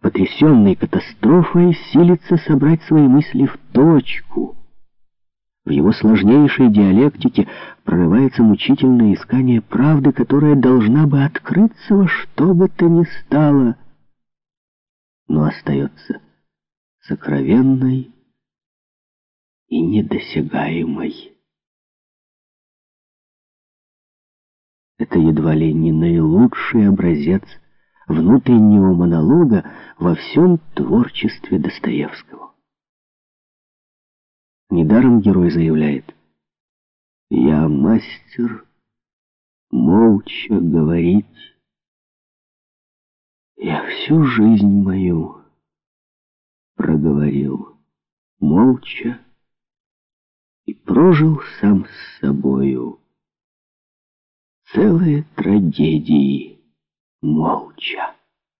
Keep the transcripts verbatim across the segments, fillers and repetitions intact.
потрясенный катастрофой, силится собрать свои мысли в точку. В его сложнейшей диалектике прорывается мучительное искание правды, которая должна бы открыться во что бы то ни стало, но остается сокровенной и недосягаемой. Это едва ли не наилучший образец внутреннего монолога во всем творчестве Достоевского. Недаром герой заявляет: «Я мастер молча говорить. Я всю жизнь мою проговорил молча и прожил сам с собою целые трагедии молча».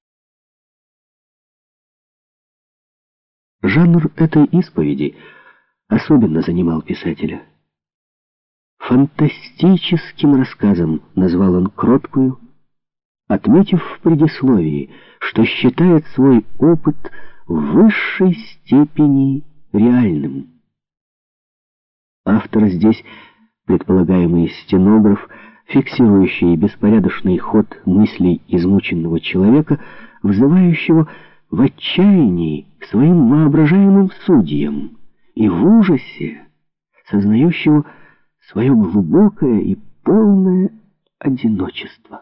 Жанр этой исповеди особенно занимал писателя. Фантастическим рассказом назвал он кроткую, отметив в предисловии, что считает свой опыт в высшей степени реальным. Автор здесь предполагаемый стенограф, фиксирующий беспорядочный ход мыслей измученного человека, взывающего в отчаянии к своим воображаемым судьям и в ужасе сознающего свое глубокое и полное одиночество.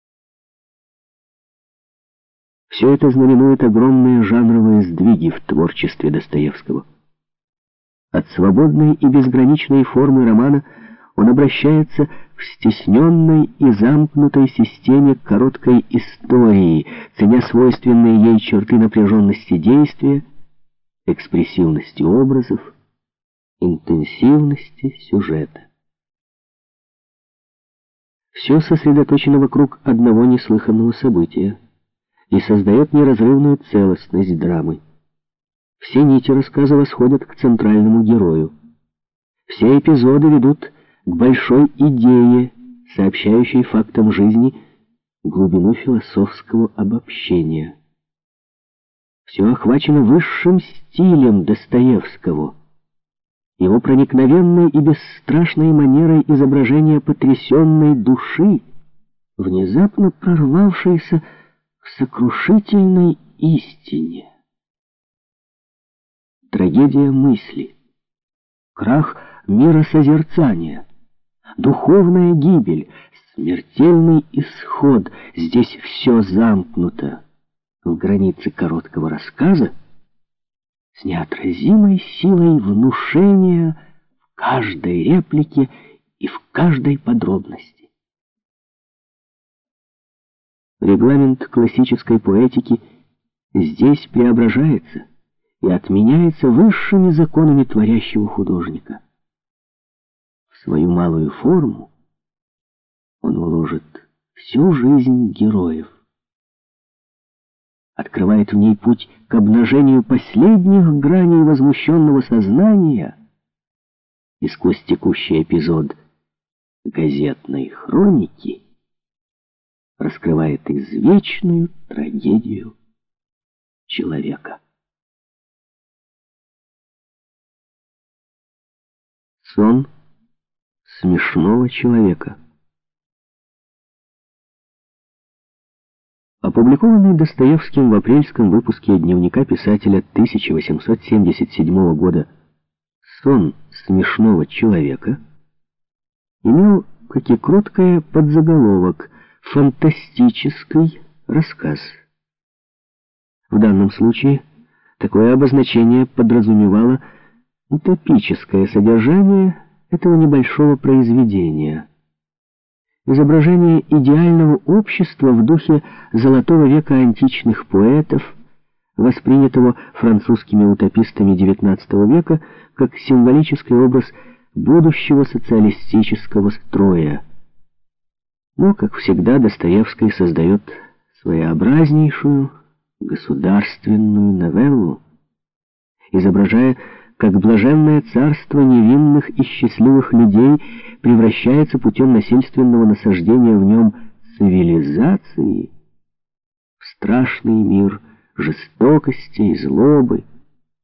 Все это знаменует огромные жанровые сдвиги в творчестве Достоевского. От свободной и безграничной формы романа он обращается в стесненной и замкнутой системе короткой истории, ценя свойственные ей черты напряженности действия, экспрессивности образов, интенсивности сюжета. Все сосредоточено вокруг одного неслыханного события и создает неразрывную целостность драмы. Все нити рассказа восходят к центральному герою. Все эпизоды ведут к большой идее, сообщающей фактам жизни глубину философского обобщения. Все охвачено высшим стилем Достоевского, его проникновенной и бесстрашной манерой изображения потрясенной души, внезапно прорвавшейся к сокрушительной истине. Трагедия мысли, крах миросозерцания, духовная гибель, смертельный исход — здесь все замкнуто в границе короткого рассказа с неотразимой силой внушения в каждой реплике и в каждой подробности. Регламент классической поэтики здесь преображается и отменяется высшими законами творящего художника. В свою малую форму он вложит всю жизнь героев, открывает в ней путь к обнажению последних граней возмущенного сознания и сквозь текущий эпизод газетной хроники раскрывает извечную трагедию человека. Сон смешного человека. Опубликованный Достоевским в апрельском выпуске дневника писателя тысяча восемьсот семьдесят седьмого года «Сон смешного человека» имел, как и кроткое, подзаголовок «Фантастический рассказ». В данном случае такое обозначение подразумевало утопическое содержание этого небольшого произведения. Изображение идеального общества в духе золотого века античных поэтов, воспринятого французскими утопистами девятнадцатого века как символический образ будущего социалистического строя. Но, как всегда, Достоевский создает своеобразнейшую государственную новеллу, изображая, как блаженное царство невинных и счастливых людей превращается путем насильственного насаждения в нем цивилизации в страшный мир жестокости и злобы.